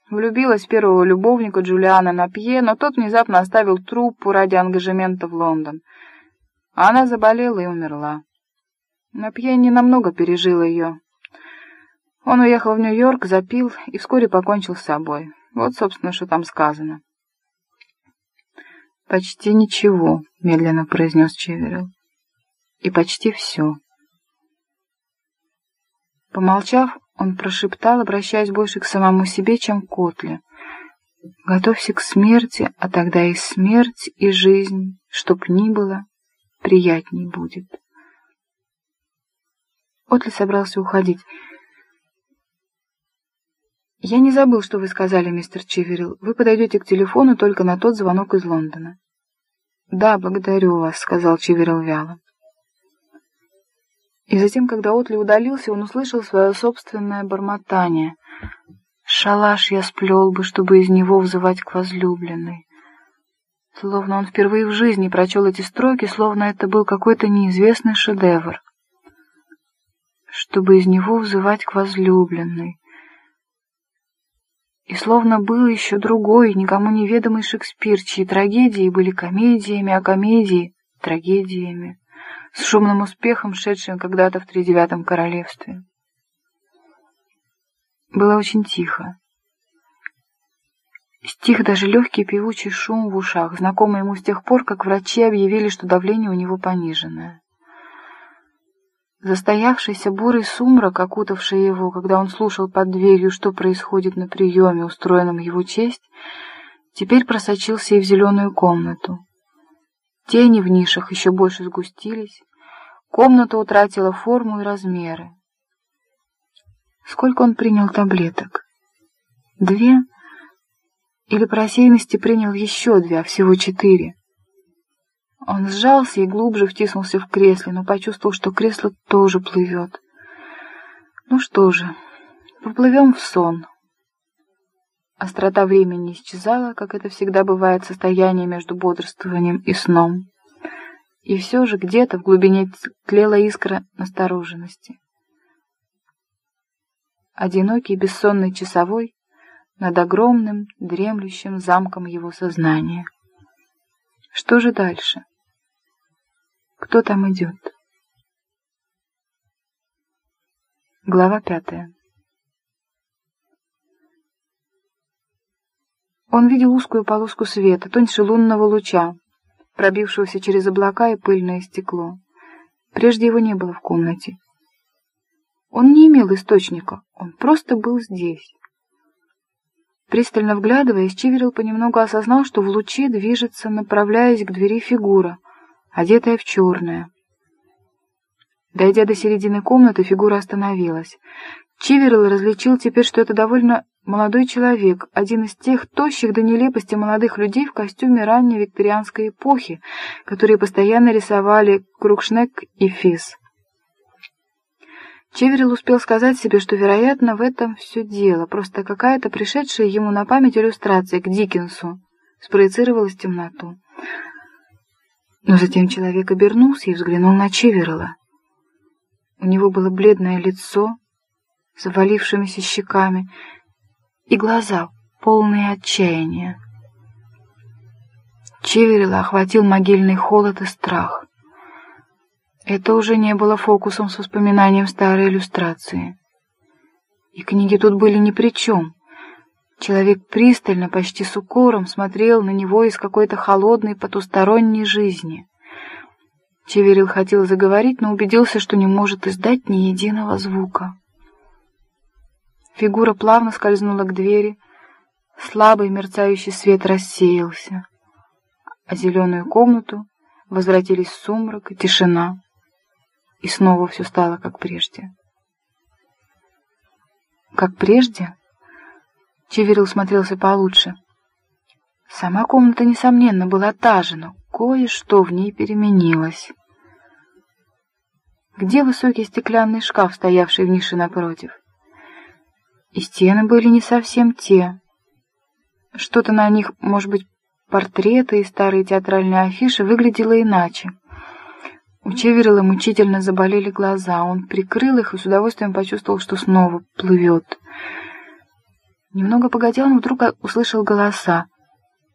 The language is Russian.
Влюбилась в первого любовника Джулиана Напье, но тот внезапно оставил труппу ради ангажемента в Лондон. А она заболела и умерла. Напье ненамного пережил ее. Он уехал в Нью-Йорк, запил и вскоре покончил с собой. Вот, собственно, что там сказано. «Почти ничего», — медленно произнес Чиверилл. «И почти все». Помолчав, он прошептал, обращаясь больше к самому себе, чем к Отле: «Готовься к смерти, а тогда и смерть, и жизнь, чтоб ни было, приятней будет». Отли собрался уходить. «Я не забыл, что вы сказали, мистер Чиверилл. Вы подойдете к телефону только на тот звонок из Лондона». «Да, благодарю вас», — сказал Чиверилл вяло. И затем, когда Отли удалился, он услышал свое собственное бормотание. «Шалаш я сплел бы, чтобы из него взывать к возлюбленной». Словно он впервые в жизни прочел эти строки, словно это был какой-то неизвестный шедевр. «Чтобы из него взывать к возлюбленной». И словно был еще другой, никому неведомый Шекспир, чьи трагедии были комедиями, а комедии — трагедиями, с шумным успехом, шедшим когда-то в Тридевятом королевстве. Было очень тихо. Стих даже легкий певучий шум в ушах, знакомый ему с тех пор, как врачи объявили, что давление у него пониженное. Застоявшийся бурый сумрак, окутавший его, когда он слушал под дверью, что происходит на приеме, устроенном в его честь, теперь просочился и в зеленую комнату. Тени в нишах еще больше сгустились, комната утратила форму и размеры. Сколько он принял таблеток? 2? Или по рассеянности принял еще 2, а всего 4? Он сжался и глубже втиснулся в кресле, но почувствовал, что кресло тоже плывет. Ну что же, поплывем в сон. Острота времени исчезала, как это всегда бывает в состоянии между бодрствованием и сном. И все же где-то в глубине тлела искра настороженности. Одинокий бессонный часовой над огромным дремлющим замком его сознания. Что же дальше? Кто там идет? Глава 5. Он видел узкую полоску света, тоньше лунного луча, пробившегося через облака и пыльное стекло. Прежде его не было в комнате. Он не имел источника, он просто был здесь. Пристально вглядываясь, Чиверилл понемногу осознал, что в луче движется, направляясь к двери, фигура, одетая в черное. Дойдя до середины комнаты, фигура остановилась. Чиверилл различил теперь, что это довольно молодой человек, один из тех тощих до нелепости молодых людей в костюме ранней викторианской эпохи, которые постоянно рисовали Крукшнек и Фис. Чиверилл успел сказать себе, что, вероятно, в этом все дело, просто какая-то пришедшая ему на память иллюстрация к Диккенсу спроецировалась в темноту. Но затем человек обернулся и взглянул на Чиверилла. У него было бледное лицо с завалившимися щеками и глаза, полные отчаяния. Чиверилла охватил могильный холод и страх. Это уже не было фокусом с воспоминанием старой иллюстрации. И книги тут были ни при чем. Человек пристально, почти с укором смотрел на него из какой-то холодной потусторонней жизни. Чиверилл хотел заговорить, но убедился, что не может издать ни единого звука. Фигура плавно скользнула к двери, слабый мерцающий свет рассеялся, а в зеленую комнату возвратились сумрак и тишина. И снова все стало как прежде. Как прежде? Чиверилл смотрелся получше. Сама комната, несомненно, была та же, но кое-что в ней переменилось. Где высокий стеклянный шкаф, стоявший в нише напротив? И стены были не совсем те. Что-то на них, может быть, портреты и старые театральные афиши, выглядело иначе. У Чиверилла мучительно заболели глаза. Он прикрыл их и с удовольствием почувствовал, что снова плывет. Немного погодя, он вдруг услышал голоса.